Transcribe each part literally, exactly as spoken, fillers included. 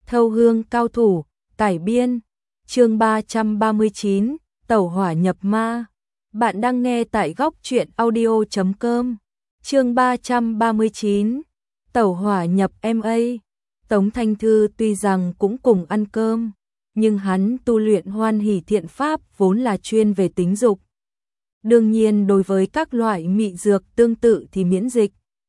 Thâu hương cao thủ, cải biên, chương ba trăm ba mươi chín, tẩu hỏa nhập ma. Bạn đang nghe tại góc truyện audio chấm com. Chương ba trăm ba mươi chín, tẩu hỏa nhập ma. Tống Thanh Thư tuy rằng cũng cùng ăn cơm, nhưng hắn tu luyện Hoan Hỷ Thiện Pháp vốn là chuyên về tính dục. Đương nhiên đối với các loại mị dược tương tự thì miễn dịch.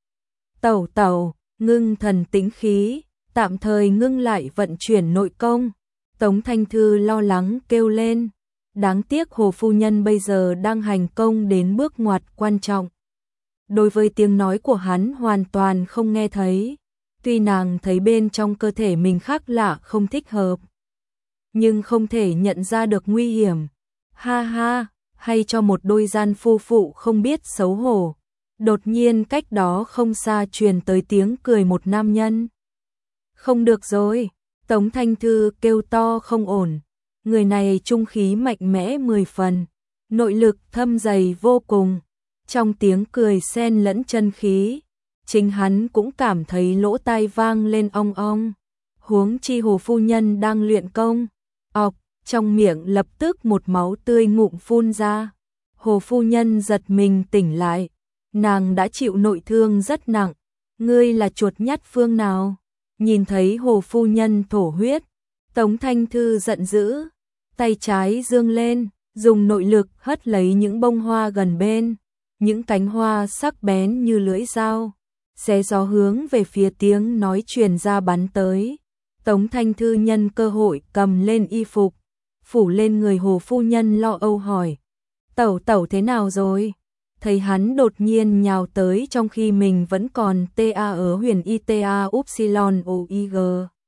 Tẩu tẩu, ngưng thần tĩnh khí, tạm thời ngưng lại vận chuyển nội công. Tống Thanh Thư lo lắng kêu lên. Đáng tiếc Hồ Phu Nhân bây giờ đang hành công đến bước ngoặt quan trọng. Đối với tiếng nói của hắn hoàn toàn không nghe thấy. Tuy nàng thấy bên trong cơ thể mình khác lạ không thích hợp, nhưng không thể nhận ra được nguy hiểm. Ha ha, hay cho một đôi gian phu phụ không biết xấu hổ. Đột nhiên cách đó không xa truyền tới tiếng cười một nam nhân. Không được rồi, Tống Thanh Thư kêu to không ổn. Người này trung khí mạnh mẽ mười phần, nội lực thâm dày vô cùng. Trong tiếng cười xen lẫn chân khí, chính hắn cũng cảm thấy lỗ tai vang lên ong ong. Huống chi Hồ Phu Nhân đang luyện công. Ọc, trong miệng lập tức một máu tươi ngụm phun ra. Hồ Phu Nhân giật mình tỉnh lại. Nàng đã chịu nội thương rất nặng. Ngươi là chuột nhắt phương nào? Nhìn thấy Hồ Phu Nhân thổ huyết, Tống Thanh Thư giận dữ, tay trái giương lên, dùng nội lực hất lấy những bông hoa gần bên, những cánh hoa sắc bén như lưỡi dao, xé gió hướng về phía tiếng nói truyền ra bắn tới. Tống Thanh Thư nhân cơ hội cầm lên y phục, phủ lên người Hồ Phu Nhân lo âu hỏi: "Tẩu tẩu thế nào rồi?" Thấy hắn đột nhiên nhào tới trong khi mình vẫn còn ta ở huyền y ta upsilon oig.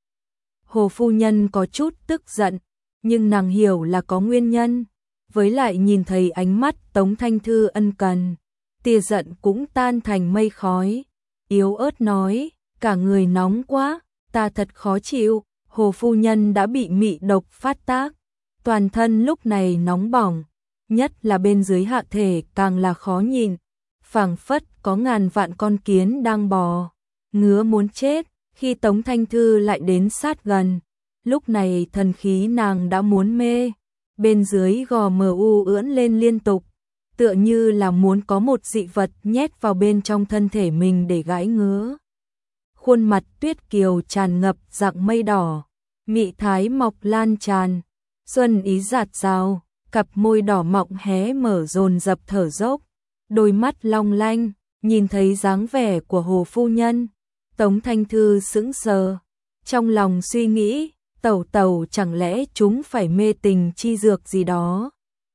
Hồ Phu Nhân có chút tức giận, nhưng nàng hiểu là có nguyên nhân, với lại nhìn thấy ánh mắt Tống Thanh Thư ân cần, tia giận cũng tan thành mây khói, yếu ớt nói: "Cả người nóng quá, ta thật khó chịu." Hồ Phu Nhân đã bị mị độc phát tác, toàn thân lúc này nóng bỏng, nhất là bên dưới hạ thể càng là khó nhìn, phảng phất có ngàn vạn con kiến đang bò, ngứa muốn chết. Khi Tống Thanh Thư lại đến sát gần, lúc này thần khí nàng đã muốn mê, bên dưới gò mờ u ưỡn lên liên tục, tựa như là muốn có một dị vật nhét vào bên trong thân thể mình để gãi ngứa. Khuôn mặt tuyết kiều tràn ngập dạng mây đỏ, mị thái mọc lan tràn, xuân ý rạt rào, cặp môi đỏ mọng hé mở dồn dập thở dốc, đôi mắt long lanh, nhìn thấy dáng vẻ của Hồ Phu Nhân. Tống Thanh Thư sững sờ, trong lòng suy nghĩ, tẩu tẩu chẳng lẽ chúng phải mê tình chi dược gì đó.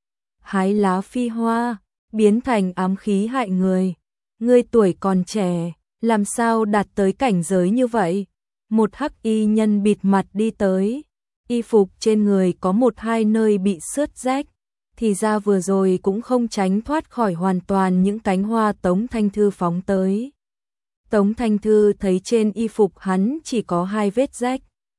Hái lá phi hoa, biến thành ám khí hại người. Ngươi tuổi còn trẻ, làm sao đạt tới cảnh giới như vậy? Một hắc y nhân bịt mặt đi tới, y phục trên người có một hai nơi bị xước rách, thì ra vừa rồi cũng không tránh thoát khỏi hoàn toàn những cánh hoa Tống Thanh Thư phóng tới. Tống Thanh Thư thấy trên y phục hắn chỉ có hai vết rách,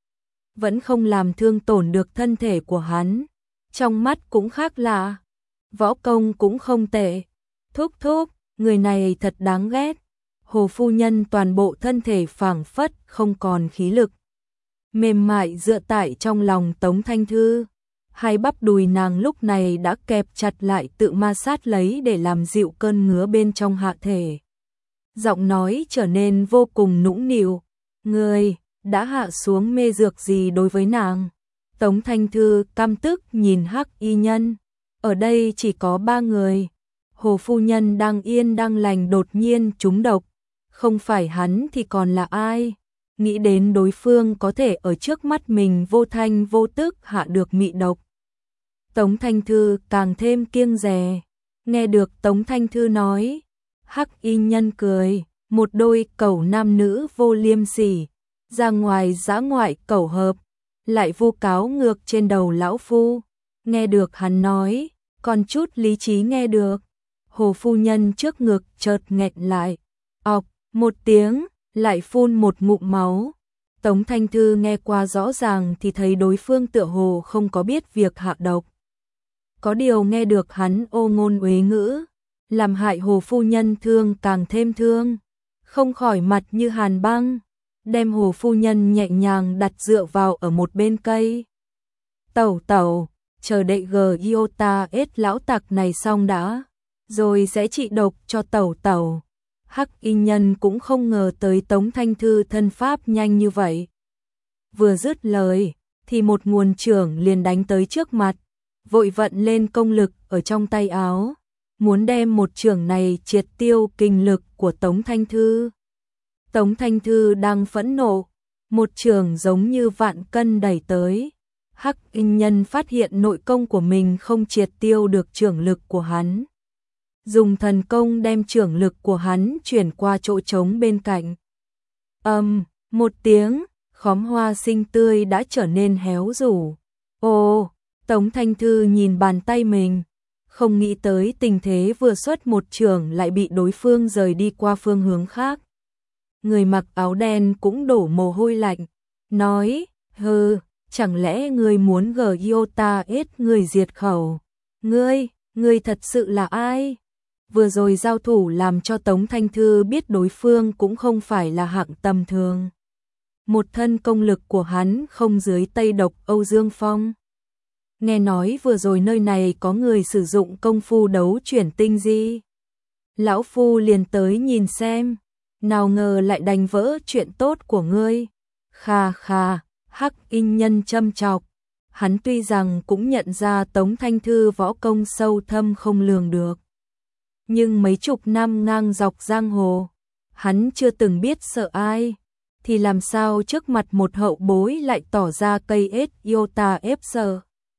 vẫn không làm thương tổn được thân thể của hắn, trong mắt cũng khác lạ, võ công cũng không tệ. Thúc thúc, người này thật đáng ghét. Hồ Phu Nhân toàn bộ thân thể phảng phất không còn khí lực, mềm mại dựa tại trong lòng Tống Thanh Thư. Hai bắp đùi nàng lúc này đã kẹp chặt lại tự ma sát lấy để làm dịu cơn ngứa bên trong hạ thể. Giọng nói trở nên vô cùng nũng nịu. Ngươi đã hạ xuống mê dược gì đối với nàng? Tống Thanh Thư căm tức nhìn hắc y nhân. Ở đây chỉ có ba người. Hồ Phu Nhân đang yên đang lành đột nhiên trúng độc. Không phải hắn thì còn là ai? Nghĩ đến đối phương có thể ở trước mắt mình vô thanh vô tức hạ được mị độc, Tống Thanh Thư càng thêm kiêng dè. Nghe được Tống Thanh Thư nói, hắc y nhân cười, một đôi cẩu nam nữ vô liêm sỉ, ra ngoài dã ngoại cẩu hợp, lại vu cáo ngược trên đầu lão phu. Nghe được hắn nói, còn chút lý trí nghe được. Hồ Phu Nhân trước ngực chợt nghẹn lại, ọc, một tiếng, lại phun một ngụm máu. Tống Thanh Thư nghe qua rõ ràng thì thấy đối phương tựa hồ không có biết việc hạ độc. Có điều nghe được hắn ô ngôn uế ngữ, làm hại Hồ Phu Nhân thương càng thêm thương, không khỏi mặt như hàn băng. đem Hồ phu nhân nhẹ nhàng đặt dựa vào ở một bên cây. Tẩu tẩu, chờ đệ gờ iota ết lão tặc này xong đã, rồi sẽ trị độc cho tẩu tẩu. Hắc y nhân cũng không ngờ tới Tống Thanh Thư thân pháp nhanh như vậy. Vừa dứt lời, thì một nguồn chưởng liền đánh tới trước mặt, vội vận lên công lực ở trong tay áo, muốn đem một chưởng này triệt tiêu kinh lực của Tống Thanh Thư. Tống Thanh Thư đang phẫn nộ, một chưởng giống như vạn cân đẩy tới. Hắc y nhân phát hiện nội công của mình không triệt tiêu được chưởng lực của hắn, dùng thần công đem chưởng lực của hắn chuyển qua chỗ trống bên cạnh. Ầm, um, một tiếng, khóm hoa xinh tươi đã trở nên héo rũ. Ồ, Tống Thanh Thư nhìn bàn tay mình, không nghĩ tới tình thế vừa xuất một chưởng lại bị đối phương rời đi qua phương hướng khác. Người mặc áo đen cũng đổ mồ hôi lạnh, nói, hừ, chẳng lẽ ngươi muốn gờ iota ết người diệt khẩu? Ngươi, ngươi thật sự là ai? Vừa rồi giao thủ làm cho Tống Thanh Thư biết đối phương cũng không phải là hạng tầm thường. Một thân công lực của hắn không dưới Tây Độc Âu Dương Phong. Nghe nói vừa rồi nơi này có người sử dụng công phu đấu chuyển tinh di. Lão phu liền tới nhìn xem, nào ngờ lại đánh vỡ chuyện tốt của ngươi. Kha kha, Hắc y nhân châm chọc. Hắn tuy rằng cũng nhận ra Tống Thanh Thư võ công sâu thâm không lường được, nhưng mấy chục năm ngang dọc giang hồ, hắn chưa từng biết sợ ai, thì làm sao trước mặt một hậu bối lại tỏ ra cây ết iota ép sợ.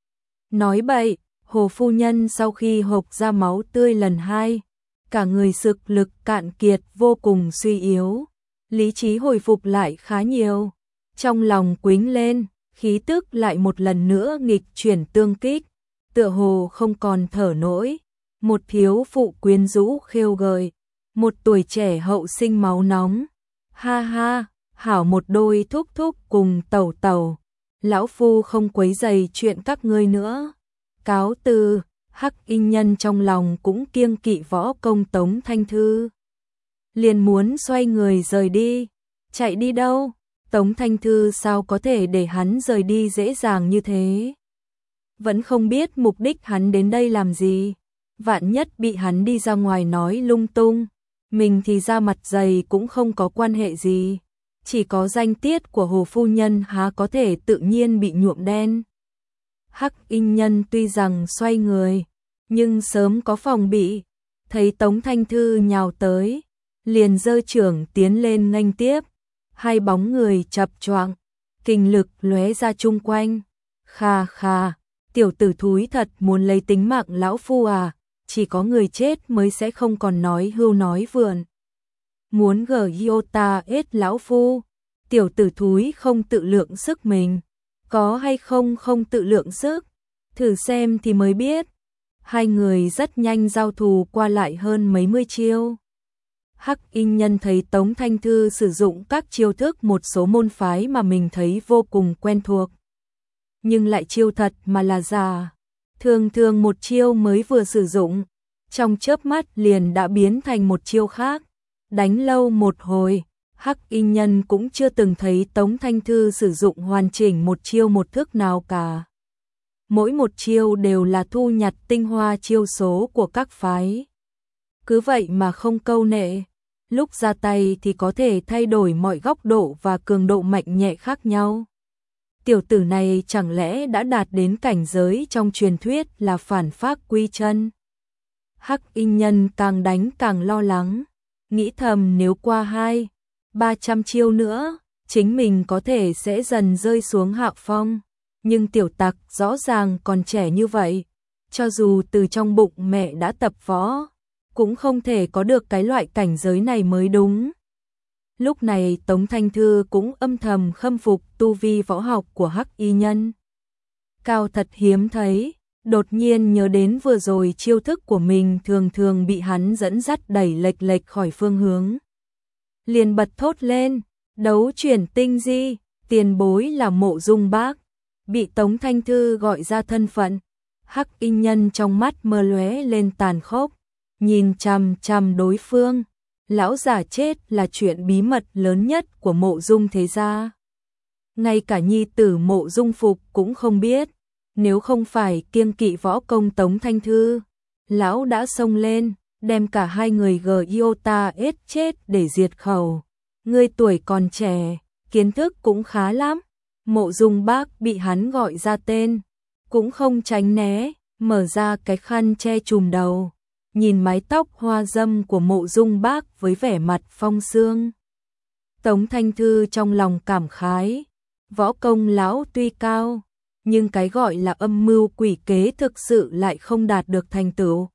Nói bậy, Hồ phu nhân sau khi hộc ra máu tươi lần hai, cả người sực lực cạn kiệt vô cùng suy yếu, lý trí hồi phục lại khá nhiều, trong lòng quĩnh lên, khí tức lại một lần nữa nghịch chuyển tương kích, tựa hồ không còn thở nổi. Một thiếu phụ quyến rũ khêu gợi, một tuổi trẻ hậu sinh máu nóng. Ha ha, hảo một đôi thúc thúc cùng tẩu tẩu, lão phu không quấy rầy chuyện các ngươi nữa. Cáo từ. Hắc y nhân trong lòng cũng kiêng kỵ võ công Tống Thanh Thư, liền muốn xoay người rời đi. Chạy đi đâu? Tống Thanh Thư sao có thể để hắn rời đi dễ dàng như thế? Vẫn không biết mục đích hắn đến đây làm gì. Vạn nhất bị hắn đi ra ngoài nói lung tung, mình thì ra mặt dày cũng không có quan hệ gì, chỉ có danh tiết của Hồ phu nhân há có thể tự nhiên bị nhuộm đen. Hắc y nhân tuy rằng xoay người, nhưng sớm có phòng bị, thấy Tống Thanh Thư nhào tới, liền giơ chưởng tiến lên nghênh tiếp, hai bóng người chập choạng, kinh lực lóe ra chung quanh. Kha kha, tiểu tử thúi thật muốn lấy tính mạng lão phu à? Chỉ có người chết mới sẽ không còn nói hưu nói vượn. Muốn gờ iota ết lão phu, tiểu tử thúi không tự lượng sức mình, có hay không không tự lượng sức, thử xem thì mới biết. Hai người rất nhanh giao thủ qua lại hơn mấy mươi chiêu. Hắc y nhân thấy Tống Thanh Thư sử dụng các chiêu thức một số môn phái mà mình thấy vô cùng quen thuộc, nhưng lại chiêu thật mà là giả. Thường thường một chiêu mới vừa sử dụng, trong chớp mắt liền đã biến thành một chiêu khác. Đánh lâu một hồi, Hắc y nhân cũng chưa từng thấy Tống Thanh Thư sử dụng hoàn chỉnh một chiêu một thức nào cả. Mỗi một chiêu đều là thu nhặt tinh hoa chiêu số của các phái. Cứ vậy mà không câu nệ, lúc ra tay thì có thể thay đổi mọi góc độ và cường độ mạnh nhẹ khác nhau. Tiểu tử này chẳng lẽ đã đạt đến cảnh giới trong truyền thuyết là phản phác quy chân? Hắc y nhân càng đánh càng lo lắng, nghĩ thầm nếu qua hai, ba trăm chiêu nữa, chính mình có thể sẽ dần rơi xuống hạ phong. Nhưng tiểu tặc rõ ràng còn trẻ như vậy, cho dù từ trong bụng mẹ đã tập võ, cũng không thể có được cái loại cảnh giới này mới đúng. Lúc này Tống Thanh Thư cũng âm thầm khâm phục tu vi võ học của Hắc y nhân. Cao thật hiếm thấy, đột nhiên nhớ đến vừa rồi chiêu thức của mình thường thường bị hắn dẫn dắt đẩy lệch lệch khỏi phương hướng. Liền bật thốt lên, đấu chuyển tinh di, tiền bối là Mộ Dung Bác. Bị Tống Thanh Thư gọi ra thân phận, Hắc y nhân trong mắt mơ lóe lên tàn khốc, nhìn chằm chằm đối phương. lão già chết là chuyện bí mật lớn nhất của Mộ Dung thế gia. Ngay cả nhi tử Mộ Dung Phục cũng không biết, nếu không phải kiêng kỵ võ công Tống Thanh Thư, lão đã xông lên, đem cả hai người Giota ết chết để diệt khẩu. Ngươi tuổi còn trẻ, kiến thức cũng khá lắm. Mộ Dung Bác bị hắn gọi ra tên, cũng không tránh né, mở ra cái khăn che trùm đầu, nhìn mái tóc hoa dâm của Mộ Dung Bác với vẻ mặt phong sương. Tống Thanh Thư trong lòng cảm khái, võ công lão tuy cao, nhưng cái gọi là âm mưu quỷ kế thực sự lại không đạt được thành tựu.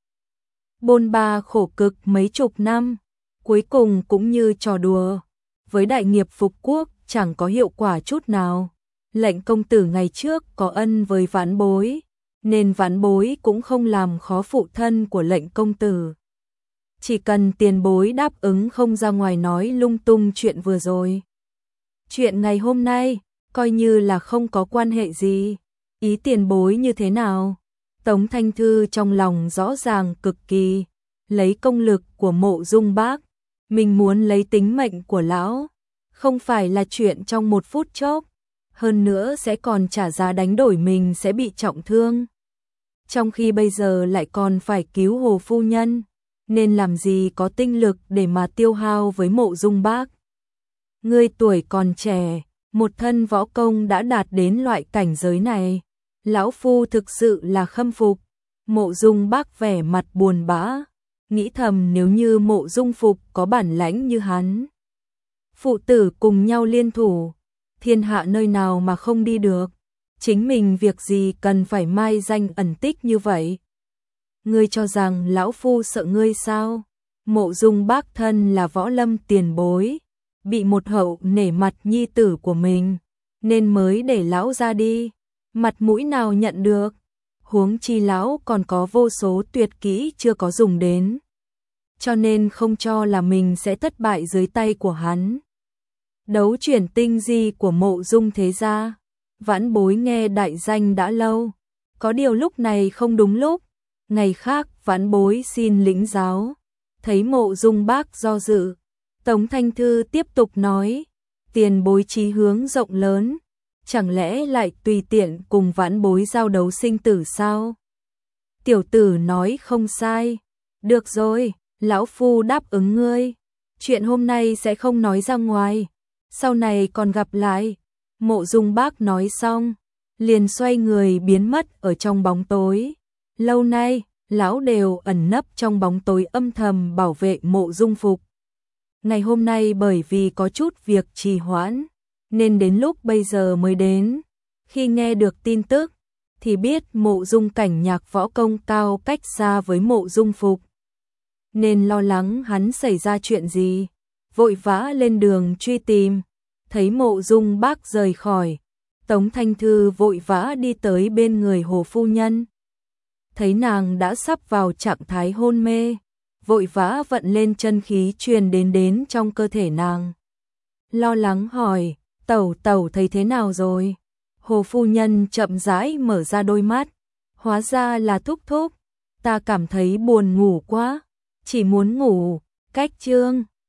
Bôn ba khổ cực mấy chục năm, cuối cùng cũng như trò đùa, với đại nghiệp phục quốc chẳng có hiệu quả chút nào. Lệnh công tử ngày trước có ân với vãn bối, nên vãn bối cũng không làm khó phụ thân của lệnh công tử. Chỉ cần tiền bối đáp ứng không ra ngoài nói lung tung chuyện vừa rồi. Chuyện ngày hôm nay, coi như là không có quan hệ gì. Ý tiền bối như thế nào? Tống Thanh Thư trong lòng rõ ràng cực kỳ, lấy công lực của Mộ Dung Bác, mình muốn lấy tính mệnh của lão, không phải là chuyện trong một phút chốc, hơn nữa sẽ còn trả giá đánh đổi mình sẽ bị trọng thương. Trong khi bây giờ lại còn phải cứu Hồ phu nhân, nên làm gì có tinh lực để mà tiêu hao với Mộ Dung Bác. Ngươi tuổi còn trẻ, một thân võ công đã đạt đến loại cảnh giới này, lão phu thực sự là khâm phục. Mộ Dung Bác vẻ mặt buồn bã, nghĩ thầm nếu như Mộ Dung Phục có bản lãnh như hắn, phụ tử cùng nhau liên thủ, thiên hạ nơi nào mà không đi được, chính mình việc gì cần phải mai danh ẩn tích như vậy. Ngươi cho rằng lão phu sợ ngươi sao? Mộ Dung Bác thân là võ lâm tiền bối, bị một hậu nể mặt nhi tử của mình, nên mới để lão ra đi, mặt mũi nào nhận được, huống chi lão còn có vô số tuyệt kỹ chưa có dùng đến, cho nên không cho là mình sẽ thất bại dưới tay của hắn. Đấu chuyển tinh di của Mộ Dung thế gia, vãn bối nghe đại danh đã lâu, có điều lúc này không đúng lúc, ngày khác vãn bối xin lĩnh giáo. Thấy Mộ Dung Bác do dự, Tống Thanh Thư tiếp tục nói, tiền bối chí hướng rộng lớn, chẳng lẽ lại tùy tiện cùng vãn bối giao đấu sinh tử sao? Tiểu tử nói không sai, được rồi, lão phu đáp ứng ngươi, chuyện hôm nay sẽ không nói ra ngoài, sau này còn gặp lại. Mộ Dung Bác nói xong, liền xoay người biến mất ở trong bóng tối. Lâu nay, lão đều ẩn nấp trong bóng tối âm thầm bảo vệ Mộ Dung Phục. Ngày hôm nay bởi vì có chút việc trì hoãn, nên đến lúc bây giờ mới đến. Khi nghe được tin tức, thì biết Mộ Dung Cảnh Nhạc võ công cao cách xa với Mộ Dung Phục, nên lo lắng hắn xảy ra chuyện gì, vội vã lên đường truy tìm. Thấy Mộ Dung Bác rời khỏi, Tống Thanh Thư vội vã đi tới bên người Hồ phu nhân. Thấy nàng đã sắp vào trạng thái hôn mê, vội vã vận lên chân khí truyền đến đến trong cơ thể nàng. Lo lắng hỏi, tẩu tẩu thấy thế nào rồi? Hồ phu nhân chậm rãi mở ra đôi mắt, hóa ra là thúc thúc, ta cảm thấy buồn ngủ quá, chỉ muốn ngủ. Cách chương